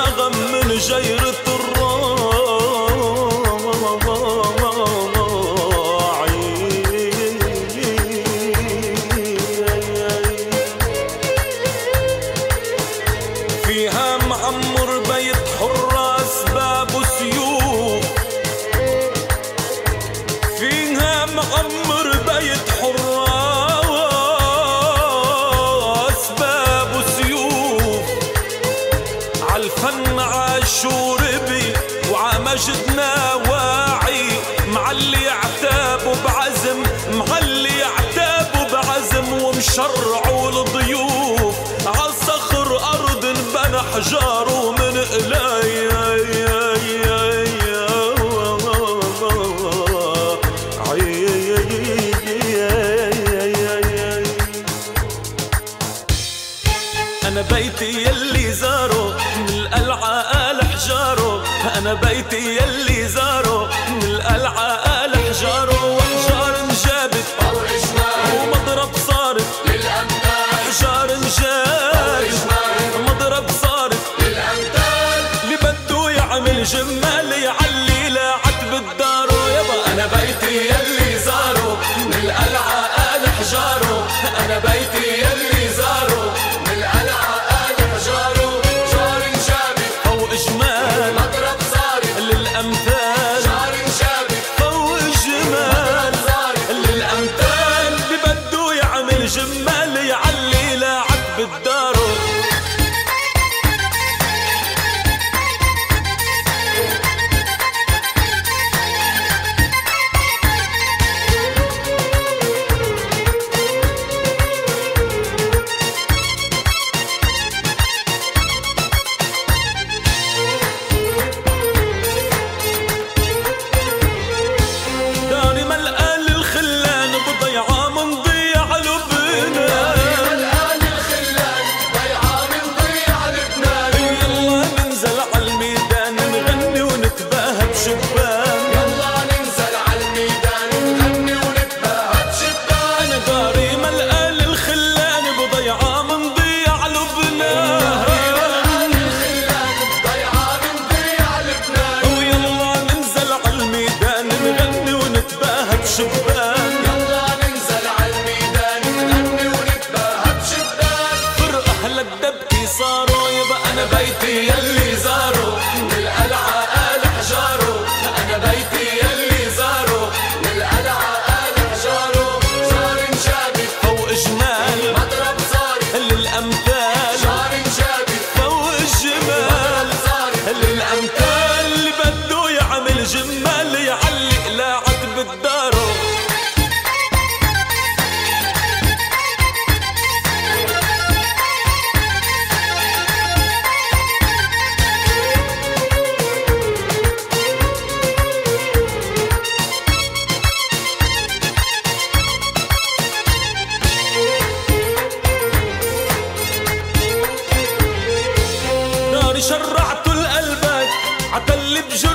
نغم من جيرة فيها معمر بيت حراس بابه سيوف، فيها معمر بيت حراس بابه سيوف، عالفن عاشور بي وعمجدنا واعي، معلي عتابه بعزم، معلي عتابه بعزم، ومشرعوا الضيوف عالصخر أرض بنى حجاره من إلي. أنا بيتي يلي زاره من القلعة آل حجاره، أنا بيتي يلي زاره من القلعة آل حجاره، وحجار انجابت ومضرب صارت للأمثال، حجار انجابت ومضرب صارت للأمثال، اللي بده يعمل جمال يعلي لاعت بالدارو يابا. أنا بيتي يلي زاره من القلعة آل حجاره، أنا بيتي يلي زاره من القلعة آل حجاره، حجار انجابت فوق جمال مضرب صارت للأمثال، حجار انجابت فوق جمال للأمثال، اللي بده يعمل جمال يعلي لاعت بالدارو. داري ملقى للخلان بضيعة من ضيع لبنان، ملقى للخلان ضيعة من ضيع لبنان، يلا ننزل عالميدان نغني ونتباهى بشبان، يلا ننزل عالميدان نغني ونتباهى بشبان. أنا داري ملقى للخلان بضيعة من ضيع لبنان، ويلا ننزل عالميدان نغني ونتباهى بشبان، يلا ننزل عالميدان نغني ونتباهى بشبان. فرق أهل الدبكي صاروا يبقى أنا بيتي يلي زاروا من القلعة آل حجاره، أنا بيتي يلي زاروا من القلعة آل حجاره، حجار انجابت فوق جمال مضرب صارت للأمثال، حجار انجابت فوق جمال للأمثال، اللي بده يعمل جمال يعلق لاعت بالدارو. داري شرعتوا القلبك عتل بجر